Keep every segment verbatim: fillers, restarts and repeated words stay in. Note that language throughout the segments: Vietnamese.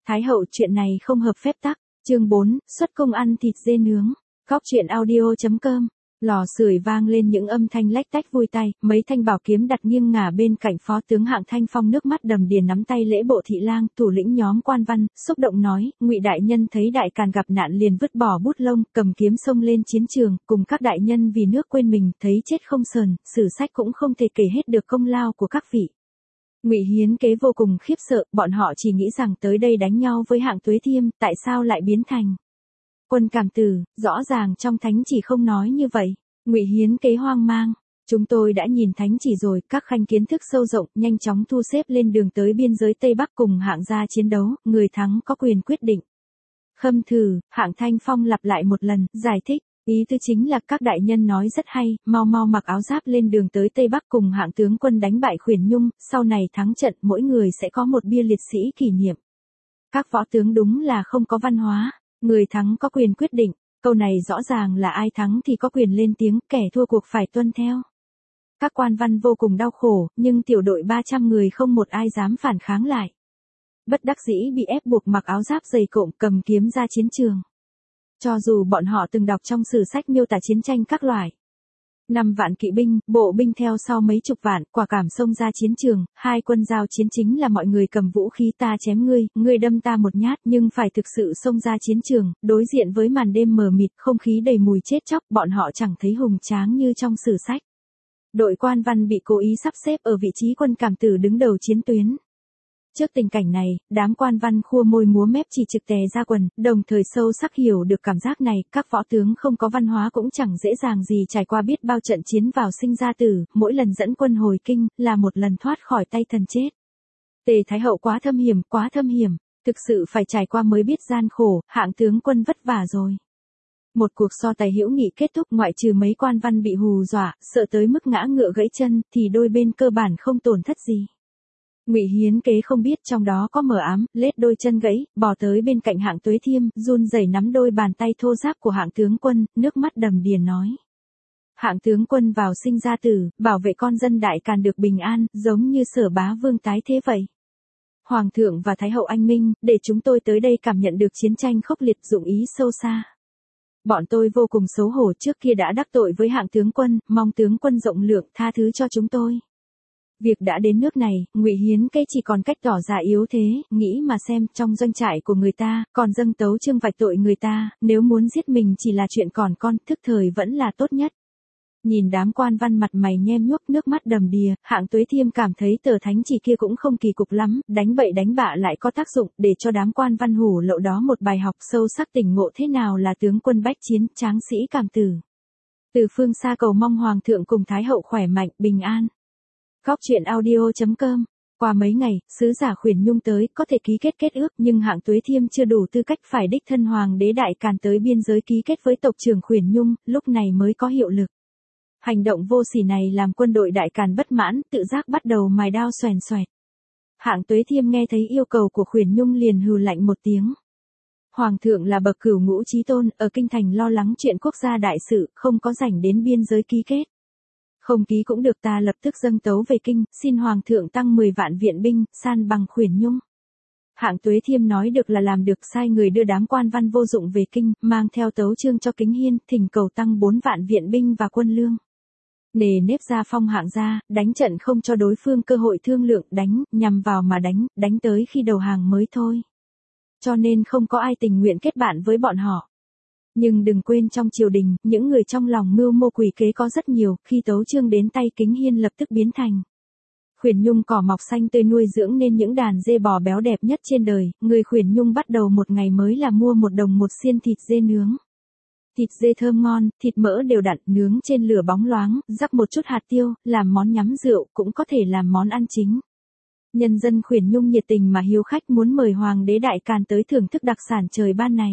Thái hậu chuyện này không hợp phép tắc. Chương bốn, xuất cung ăn thịt dê nướng. Góc truyện audio chấm com. Lò sưởi vang lên những âm thanh lách tách vui tai, mấy thanh bảo kiếm đặt nghiêng ngả bên cạnh phó tướng Hạng Thanh Phong nước mắt đầm đìa nắm tay lễ bộ thị lang, thủ lĩnh nhóm quan văn, xúc động nói, Ngụy đại nhân thấy đại càn gặp nạn liền vứt bỏ bút lông, cầm kiếm xông lên chiến trường, cùng các đại nhân vì nước quên mình, thấy chết không sờn, sử sách cũng không thể kể hết được công lao của các vị. Ngụy Hiến Kế vô cùng khiếp sợ, bọn họ chỉ nghĩ rằng tới đây đánh nhau với Hạng Tuế Thiêm, tại sao lại biến thành Quân Cảm Tử, rõ ràng trong thánh chỉ không nói như vậy. Ngụy Hiến Kế hoang mang, chúng tôi đã nhìn thánh chỉ rồi, các khanh kiến thức sâu rộng, nhanh chóng thu xếp lên đường tới biên giới Tây Bắc cùng Hạng gia chiến đấu, người thắng có quyền quyết định. Khâm thử, Hạng Thanh Phong lặp lại một lần, giải thích, ý tư chính là các đại nhân nói rất hay, mau mau mặc áo giáp lên đường tới Tây Bắc cùng Hạng tướng quân đánh bại Khuyển Nhung, sau này thắng trận mỗi người sẽ có một bia liệt sĩ kỷ niệm. Các võ tướng đúng là không có văn hóa. Người thắng có quyền quyết định, câu này rõ ràng là ai thắng thì có quyền lên tiếng, kẻ thua cuộc phải tuân theo. Các quan văn vô cùng đau khổ, nhưng tiểu đội ba trăm người không một ai dám phản kháng lại. Bất đắc dĩ bị ép buộc mặc áo giáp dày cộm cầm kiếm ra chiến trường. Cho dù bọn họ từng đọc trong sử sách miêu tả chiến tranh các loại. Năm vạn kỵ binh, bộ binh theo sau mấy chục vạn, quả cảm xông ra chiến trường, hai quân giao chiến chính là mọi người cầm vũ khí ta chém ngươi, ngươi đâm ta một nhát, nhưng phải thực sự xông ra chiến trường, đối diện với màn đêm mờ mịt, không khí đầy mùi chết chóc, bọn họ chẳng thấy hùng tráng như trong sử sách. Đội quan văn bị cố ý sắp xếp ở vị trí Quân Cảm Tử đứng đầu chiến tuyến. Trước tình cảnh này, đám quan văn khua môi múa mép chỉ trực tè ra quần, đồng thời sâu sắc hiểu được cảm giác này, các võ tướng không có văn hóa cũng chẳng dễ dàng gì trải qua biết bao trận chiến vào sinh ra tử, mỗi lần dẫn quân hồi kinh, là một lần thoát khỏi tay thần chết. Tề Thái hậu quá thâm hiểm, quá thâm hiểm, thực sự phải trải qua mới biết gian khổ, Hạng tướng quân vất vả rồi. Một cuộc so tài hữu nghị kết thúc, ngoại trừ mấy quan văn bị hù dọa, sợ tới mức ngã ngựa gãy chân, thì đôi bên cơ bản không tổn thất gì. Ngụy Hiến Kế không biết trong đó có mờ ám, lết đôi chân gãy, bò tới bên cạnh Hạng Tuế Thiêm, run rẩy nắm đôi bàn tay thô ráp của Hạng tướng quân, nước mắt đầm đìa nói. Hạng tướng quân vào sinh ra tử, bảo vệ con dân đại càn được bình an, giống như Sở Bá Vương tái thế vậy. Hoàng thượng và Thái hậu anh minh, để chúng tôi tới đây cảm nhận được chiến tranh khốc liệt dụng ý sâu xa. Bọn tôi vô cùng xấu hổ trước kia đã đắc tội với Hạng tướng quân, mong tướng quân rộng lượng tha thứ cho chúng tôi. Việc đã đến nước này, Ngụy Hiến Kế chỉ còn cách tỏ ra yếu thế, nghĩ mà xem, trong doanh trại của người ta, còn dâng tấu chương vạch tội người ta, nếu muốn giết mình chỉ là chuyện còn con, thức thời vẫn là tốt nhất. Nhìn đám quan văn mặt mày nhem nhuốc nước mắt đầm đìa, Hạng Tuế Thiêm cảm thấy tờ thánh chỉ kia cũng không kỳ cục lắm, đánh bậy đánh bạ lại có tác dụng, để cho đám quan văn hủ lậu đó một bài học sâu sắc tỉnh ngộ thế nào là tướng quân bách chiến, tráng sĩ Cảm Tử. Từ phương xa cầu mong Hoàng thượng cùng Thái hậu khỏe mạnh, bình an. Góc truyện audio chấm com. Qua mấy ngày, sứ giả Khuyển Nhung tới, có thể ký kết kết ước, nhưng Hạng Tuế Thiêm chưa đủ tư cách phải đích thân Hoàng đế Đại Càn tới biên giới ký kết với tộc trưởng Khuyển Nhung, lúc này mới có hiệu lực. Hành động vô sỉ này làm quân đội Đại Càn bất mãn, tự giác bắt đầu mài đao xoèn xoẹt. Hạng Tuế Thiêm nghe thấy yêu cầu của Khuyển Nhung liền hừ lạnh một tiếng. Hoàng thượng là bậc cửu ngũ chí tôn, ở kinh thành lo lắng chuyện quốc gia đại sự, không có rảnh đến biên giới ký kết. Không ký cũng được, ta lập tức dâng tấu về kinh, xin Hoàng thượng tăng mười vạn viện binh, san bằng Khuyển Nhung. Hạng Tuế Thiêm nói được là làm được, sai người đưa đám quan văn vô dụng về kinh, mang theo tấu chương cho Kính Hiên, thỉnh cầu tăng bốn vạn viện binh và quân lương. Nề nếp gia phong Hạng gia, đánh trận không cho đối phương cơ hội thương lượng, đánh, nhằm vào mà đánh, đánh tới khi đầu hàng mới thôi. Cho nên không có ai tình nguyện kết bạn với bọn họ. Nhưng đừng quên trong triều đình, những người trong lòng mưu mô quỷ kế có rất nhiều, khi tấu chương đến tay Kính Hiên lập tức biến thành Khuyển Nhung cỏ mọc xanh tươi nuôi dưỡng nên những đàn dê bò béo đẹp nhất trên đời, người Khuyển Nhung bắt đầu một ngày mới là mua một đồng một xiên thịt dê nướng. Thịt dê thơm ngon, thịt mỡ đều đặn, nướng trên lửa bóng loáng, rắc một chút hạt tiêu, làm món nhắm rượu, cũng có thể làm món ăn chính. Nhân dân Khuyển Nhung nhiệt tình mà hiếu khách muốn mời Hoàng đế Đại Càn tới thưởng thức đặc sản trời ban này.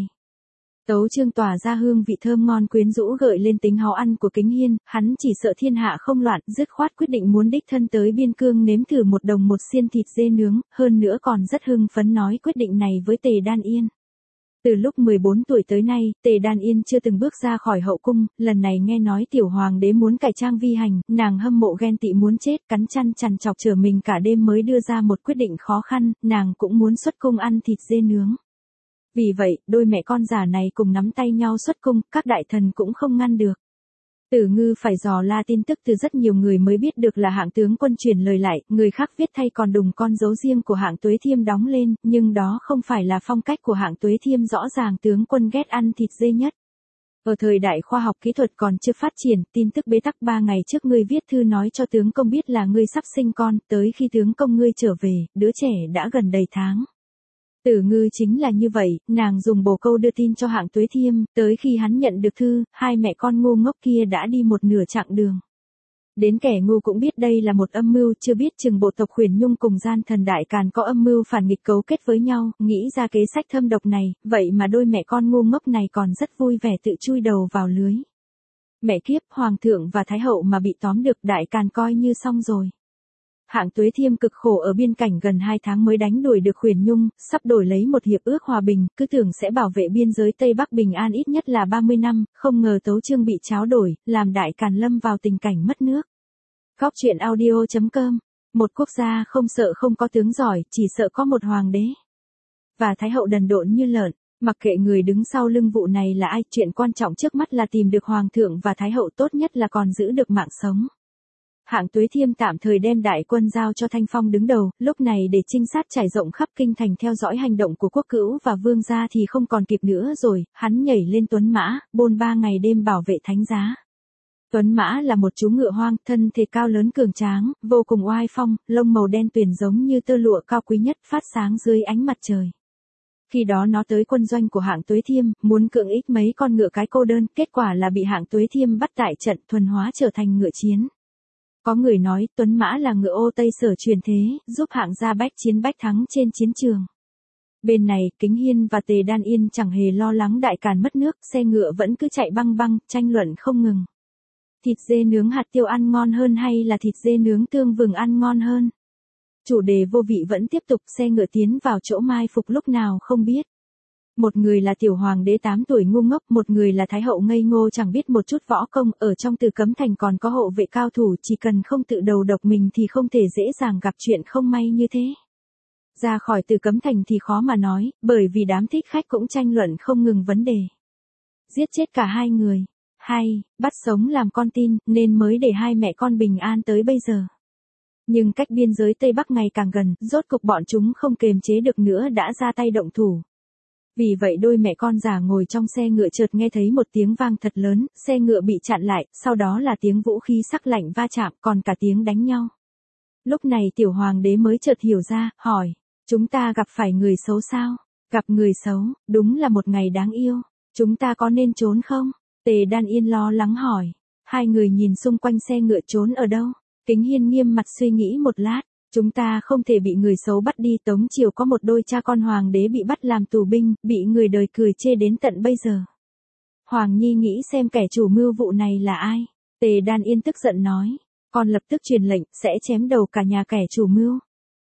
Tấu chương tỏa ra hương vị thơm ngon quyến rũ gợi lên tính háo ăn của Kính Hiên, hắn chỉ sợ thiên hạ không loạn, dứt khoát quyết định muốn đích thân tới biên cương nếm thử một đồng một xiên thịt dê nướng, hơn nữa còn rất hưng phấn nói quyết định này với Tề Đan Yên. Từ lúc mười bốn tuổi tới nay, Tề Đan Yên chưa từng bước ra khỏi hậu cung, lần này nghe nói tiểu hoàng đế muốn cải trang vi hành, nàng hâm mộ ghen tị muốn chết, cắn chăn chằn chọc chờ mình cả đêm mới đưa ra một quyết định khó khăn, nàng cũng muốn xuất cung ăn thịt dê nướng. Vì vậy, đôi mẹ con già này cùng nắm tay nhau xuất cung, các đại thần cũng không ngăn được. Tử Ngư phải dò la tin tức từ rất nhiều người mới biết được là Hạng tướng quân truyền lời lại, người khác viết thay còn đùng con dấu riêng của Hạng Tuế Thiêm đóng lên, nhưng đó không phải là phong cách của Hạng Tuế Thiêm, rõ ràng tướng quân ghét ăn thịt dê nhất. Ở thời đại khoa học kỹ thuật còn chưa phát triển, tin tức bế tắc ba ngày trước ngươi viết thư nói cho tướng công biết là ngươi sắp sinh con, tới khi tướng công ngươi trở về, đứa trẻ đã gần đầy tháng. Tử Ngư chính là như vậy, nàng dùng bồ câu đưa tin cho Hạng Tuế Thiêm, tới khi hắn nhận được thư, hai mẹ con ngu ngốc kia đã đi một nửa chặng đường. Đến kẻ ngu cũng biết đây là một âm mưu, chưa biết chừng bộ tộc Huyền Nhung cùng gian thần Đại Càn có âm mưu phản nghịch cấu kết với nhau, nghĩ ra kế sách thâm độc này, vậy mà đôi mẹ con ngu ngốc này còn rất vui vẻ tự chui đầu vào lưới. Mẹ kiếp, Hoàng thượng và Thái hậu mà bị tóm được, Đại Càn coi như xong rồi. Hạng Tuế Thiêm cực khổ ở biên cảnh gần hai tháng mới đánh đuổi được Huyền Nhung, sắp đổi lấy một hiệp ước hòa bình, cứ tưởng sẽ bảo vệ biên giới Tây Bắc bình an ít nhất là ba mươi năm, không ngờ tấu chương bị tráo đổi, làm Đại Càn lâm vào tình cảnh mất nước. Góc truyện audio chấm com. Một quốc gia không sợ không có tướng giỏi, chỉ sợ có một hoàng đế và thái hậu đần độn như lợn. Mặc kệ người đứng sau lưng vụ này là ai, chuyện quan trọng trước mắt là tìm được hoàng thượng và thái hậu, tốt nhất là còn giữ được mạng sống. Hạng Tuế Thiêm tạm thời đem đại quân giao cho Thanh Phong đứng đầu, lúc này để trinh sát trải rộng khắp kinh thành theo dõi hành động của quốc cữu và vương gia thì không còn kịp nữa rồi, hắn nhảy lên tuấn mã, bôn ba ngày đêm bảo vệ thánh giá. Tuấn mã là một chú ngựa hoang, thân thể cao lớn cường tráng, vô cùng oai phong, lông màu đen tuyền giống như tơ lụa cao quý nhất, phát sáng dưới ánh mặt trời. Khi đó nó tới quân doanh của Hạng Tuế Thiêm, muốn cưỡng ích mấy con ngựa cái cô đơn, kết quả là bị Hạng Tuế Thiêm bắt tại trận, thuần hóa trở thành ngựa chiến. Có người nói, Tuấn Mã là ngựa ô Tây Sở truyền thế, giúp Hạng gia bách chiến bách thắng trên chiến trường. Bên này, Kính Hiên và Tề Đan Yên chẳng hề lo lắng Đại Càn mất nước, xe ngựa vẫn cứ chạy băng băng, tranh luận không ngừng. Thịt dê nướng hạt tiêu ăn ngon hơn hay là thịt dê nướng tương vừng ăn ngon hơn? Chủ đề vô vị vẫn tiếp tục, xe ngựa tiến vào chỗ mai phục lúc nào không biết. Một người là tiểu hoàng đế tám tuổi ngu ngốc, một người là thái hậu ngây ngô chẳng biết một chút võ công, ở trong Từ Cấm Thành còn có hộ vệ cao thủ, chỉ cần không tự đầu độc mình thì không thể dễ dàng gặp chuyện không may như thế. Ra khỏi Từ Cấm Thành thì khó mà nói, bởi vì đám thích khách cũng tranh luận không ngừng vấn đề. Giết chết cả hai người, hay, bắt sống làm con tin, nên mới để hai mẹ con bình an tới bây giờ. Nhưng cách biên giới Tây Bắc ngày càng gần, rốt cục bọn chúng không kềm chế được nữa đã ra tay động thủ. Vì vậy đôi mẹ con già ngồi trong xe ngựa chợt nghe thấy một tiếng vang thật lớn, xe ngựa bị chặn lại, sau đó là tiếng vũ khí sắc lạnh va chạm, còn cả tiếng đánh nhau. Lúc này tiểu hoàng đế mới chợt hiểu ra, hỏi, chúng ta gặp phải người xấu sao? Gặp người xấu, đúng là một ngày đáng yêu, chúng ta có nên trốn không? Tề Đan Yên lo lắng hỏi, hai người nhìn xung quanh xe ngựa, trốn ở đâu? Kính Hiên nghiêm mặt suy nghĩ một lát. Chúng ta không thể bị người xấu bắt đi, Tống triều có một đôi cha con hoàng đế bị bắt làm tù binh, bị người đời cười chê đến tận bây giờ. Hoàng Nhi nghĩ xem kẻ chủ mưu vụ này là ai? Tề Đan Yên tức giận nói, con lập tức truyền lệnh, sẽ chém đầu cả nhà kẻ chủ mưu.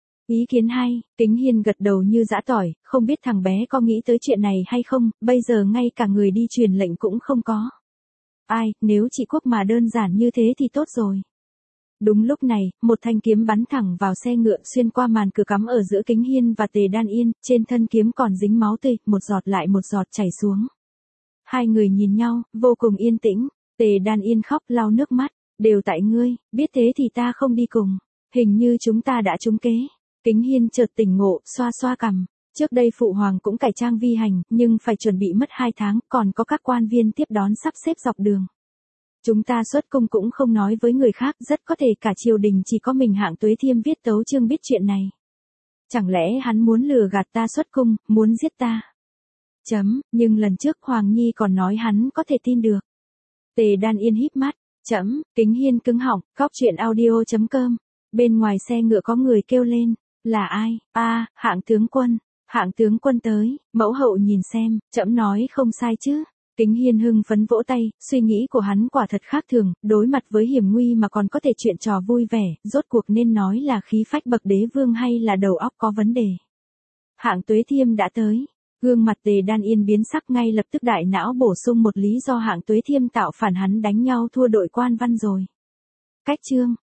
Ý kiến hay, Kính Hiên gật đầu như giã tỏi, không biết thằng bé có nghĩ tới chuyện này hay không, bây giờ ngay cả người đi truyền lệnh cũng không có. Ai, nếu trị quốc mà đơn giản như thế thì tốt rồi. Đúng lúc này, một thanh kiếm bắn thẳng vào xe ngựa, xuyên qua màn cửa cắm ở giữa Kính Hiên và Tề Đan Yên, trên thân kiếm còn dính máu tươi, một giọt lại một giọt chảy xuống. Hai người nhìn nhau, vô cùng yên tĩnh, Tề Đan Yên khóc lau nước mắt, đều tại ngươi, biết thế thì ta không đi cùng, hình như chúng ta đã trúng kế. Kính Hiên chợt tỉnh ngộ, xoa xoa cằm, trước đây phụ hoàng cũng cải trang vi hành, nhưng phải chuẩn bị mất hai tháng, còn có các quan viên tiếp đón sắp xếp dọc đường. Chúng ta xuất cung cũng không nói với người khác, rất có thể cả triều đình chỉ có mình Hạng Tuế Thiêm viết tấu chương biết chuyện này. Chẳng lẽ hắn muốn lừa gạt ta xuất cung, muốn giết ta? Chấm, nhưng lần trước Hoàng Nhi còn nói hắn có thể tin được. Tề Đan Yên híp mắt, chấm, Kính Hiên cứng họng, góc truyện audio chấm com. Bên ngoài xe ngựa có người kêu lên, là ai? A, à, Hạng tướng quân, Hạng tướng quân tới, mẫu hậu nhìn xem, chấm nói không sai chứ. Kính Hiên hưng phấn vỗ tay, suy nghĩ của hắn quả thật khác thường, đối mặt với hiểm nguy mà còn có thể chuyện trò vui vẻ, rốt cuộc nên nói là khí phách bậc đế vương hay là đầu óc có vấn đề. Hạng Tuế Thiêm đã tới. Gương mặt Tề Đan Yên biến sắc, ngay lập tức đại não bổ sung một lý do Hạng Tuế Thiêm tạo phản hắn đánh nhau thua đội Quan Văn rồi. Cách chương